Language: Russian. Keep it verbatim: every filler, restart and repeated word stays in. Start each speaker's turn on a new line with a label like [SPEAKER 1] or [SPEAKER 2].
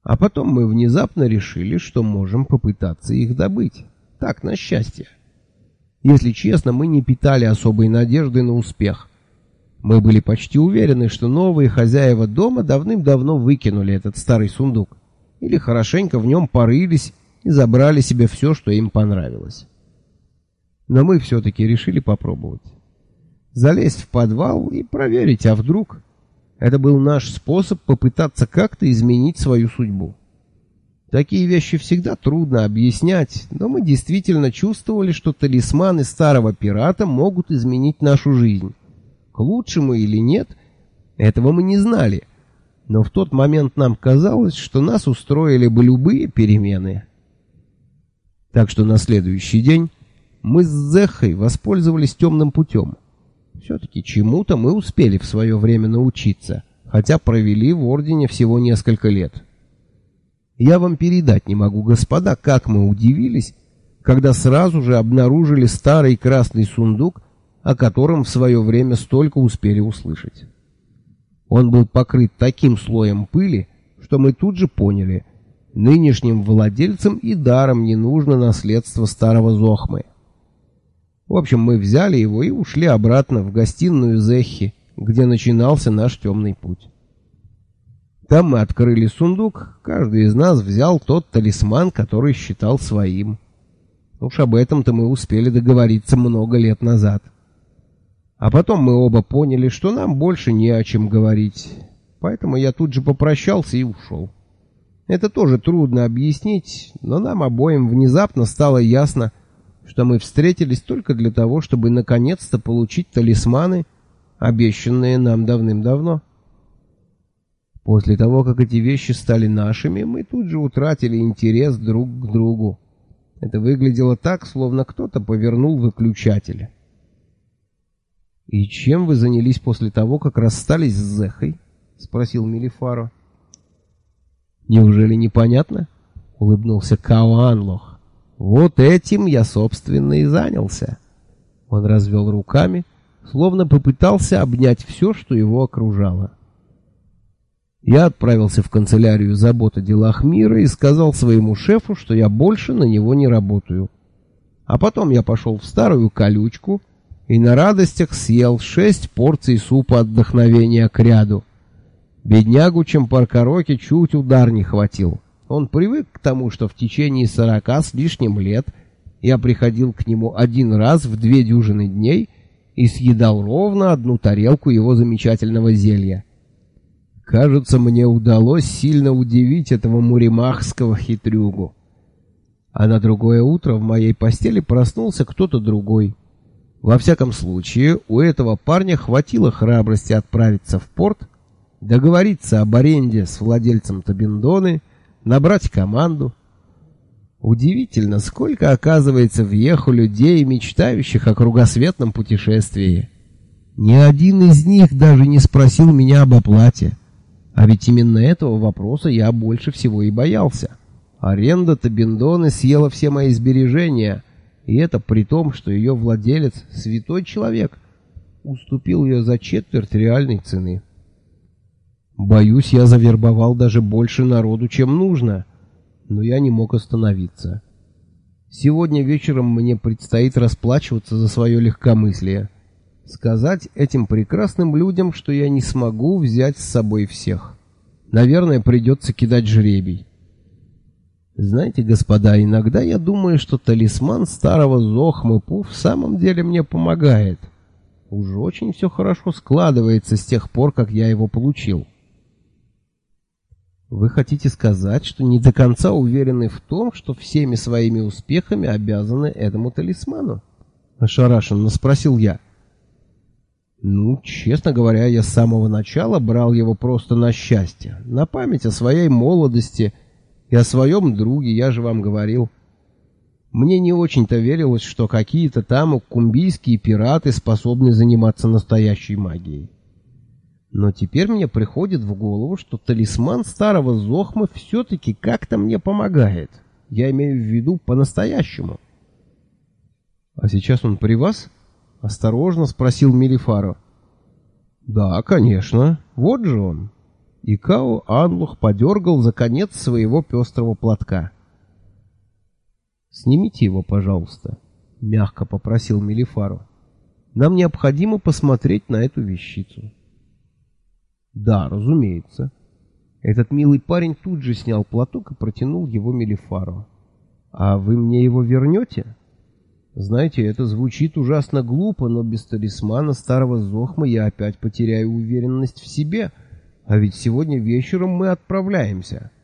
[SPEAKER 1] А потом мы внезапно решили, что можем попытаться их добыть. Так, на счастье. Если честно, мы не питали особой надежды на успех. Мы были почти уверены, что новые хозяева дома давным-давно выкинули этот старый сундук. Или хорошенько в нем порылись и забрали себе все, что им понравилось. Но мы все-таки решили попробовать. Залезть в подвал и проверить, а вдруг... Это был наш способ попытаться как-то изменить свою судьбу. Такие вещи всегда трудно объяснять, но мы действительно чувствовали, что талисманы старого пирата могут изменить нашу жизнь. К лучшему или нет, этого мы не знали. Но в тот момент нам казалось, что нас устроили бы любые перемены. Так что на следующий день мы с Зехой воспользовались темным путем. Все-таки чему-то мы успели в свое время научиться, хотя провели в Ордене всего несколько лет. Я вам передать не могу, господа, как мы удивились, когда сразу же обнаружили старый красный сундук, о котором в свое время столько успели услышать. Он был покрыт таким слоем пыли, что мы тут же поняли, нынешним владельцам и даром не нужно наследство старого Зохмы. В общем, мы взяли его и ушли обратно в гостиную Зехи, где начинался наш темный путь. Там мы открыли сундук, каждый из нас взял тот талисман, который считал своим. Уж об этом-то мы успели договориться много лет назад. А потом мы оба поняли, что нам больше не о чем говорить, поэтому я тут же попрощался и ушел. Это тоже трудно объяснить, но нам обоим внезапно стало ясно, что мы встретились только для того, чтобы наконец-то получить талисманы, обещанные нам давным-давно. После того, как эти вещи стали нашими, мы тут же утратили интерес друг к другу. Это выглядело так, словно кто-то повернул выключатель. «И чем вы занялись после того, как расстались с Зехой?» — спросил Мелифаро. «Неужели непонятно?» — улыбнулся Као Анлох. «Вот этим я, собственно, и занялся». Он развел руками, словно попытался обнять все, что его окружало. Я отправился в канцелярию забот о делах мира и сказал своему шефу, что я больше на него не работаю. А потом я пошел в старую колючку и на радостях съел шесть порций супа отдохновения к ряду. Беднягу Чампаркароке чуть удар не хватил. Он привык к тому, что в течение сорока с лишним лет я приходил к нему один раз в две дюжины дней и съедал ровно одну тарелку его замечательного зелья. Кажется, мне удалось сильно удивить этого муримахского хитрюгу. А на другое утро в моей постели проснулся кто-то другой. Во всяком случае, у этого парня хватило храбрости отправиться в порт, договориться об аренде с владельцем Табиндоны, набрать команду. Удивительно, сколько, оказывается, в Еху людей, мечтающих о кругосветном путешествии. Ни один из них даже не спросил меня об оплате. А ведь именно этого вопроса я больше всего и боялся. Аренда Табиндоны съела все мои сбережения, и это при том, что ее владелец, святой человек, уступил ее за четверть реальной цены. Боюсь, я завербовал даже больше народу, чем нужно, но я не мог остановиться. Сегодня вечером мне предстоит расплачиваться за свое легкомыслие. Сказать этим прекрасным людям, что я не смогу взять с собой всех. Наверное, придется кидать жребий. Знаете, господа, иногда я думаю, что талисман старого Зохмы-Пу в самом деле мне помогает. Уж очень все хорошо складывается с тех пор, как я его получил. Вы хотите сказать, что не до конца уверены в том, что всеми своими успехами обязаны этому талисману? Ошарашенно спросил я. Ну, честно говоря, я с самого начала брал его просто на счастье, на память о своей молодости и о своем друге, я же вам говорил. Мне не очень-то верилось, что какие-то там кумбийские пираты способны заниматься настоящей магией. Но теперь мне приходит в голову, что талисман старого Зохмы все-таки как-то мне помогает. Я имею в виду по-настоящему. — А сейчас он при вас? — осторожно спросил Мелифаро. — Да, конечно. Вот же он. Икао Анлух подергал за конец своего пестрого платка. «Снимите его, пожалуйста», — мягко попросил Мелифару. «Нам необходимо посмотреть на эту вещицу». «Да, разумеется». Этот милый парень тут же снял платок и протянул его Мелифару. «А вы мне его вернете?» «Знаете, это звучит ужасно глупо, но без талисмана старого Зохма я опять потеряю уверенность в себе, а ведь сегодня вечером мы отправляемся».